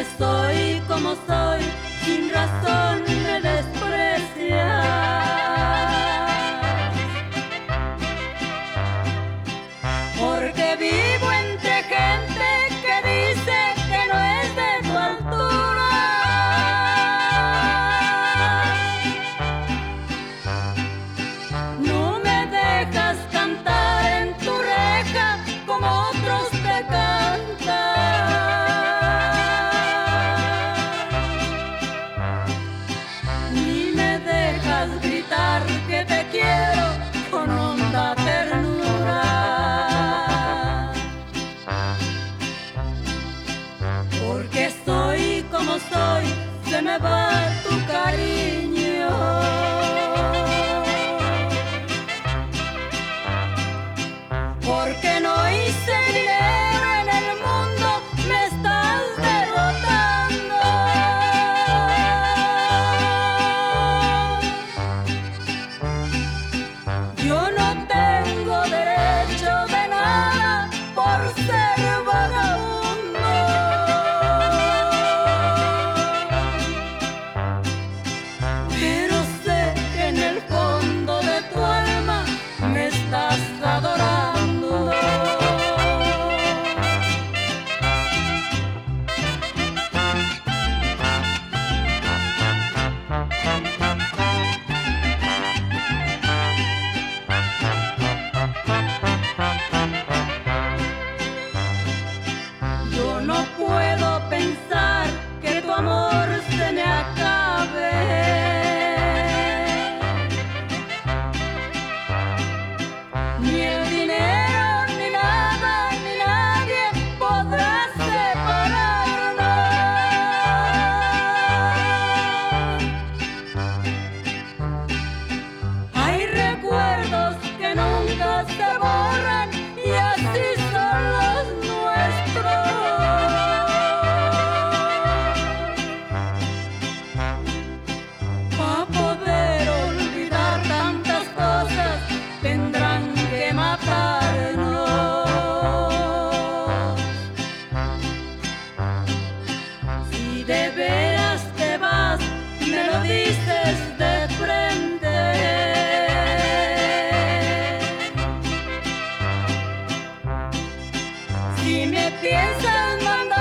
porque soy como soy, sin razón me desprecias. Porque vivo entre gente que dice que no es de tu altura. No me dejas cantar en tu reja como otros te cantan. Ni me dejas gritar que te quiero con honda ternura. Porque soy como soy, se me va tu cariño. Porque no hice dinero en el mundo, me estás derrotando. Yo no tengo derecho de nada por ser vagabundo. Pero sé que en el fondo de tu alma me estás adorando. Yo no puedo pensar que tu amor se me acabe. Ni el dinero, ni nada, ni nadie podrá separarnos. Hay recuerdos que nunca se borran y así son los nuestros. Para poder olvidar tantas cosas tendrán que matarnos. Si de veras te vas, me lo dices de frente. Si me piensas mandar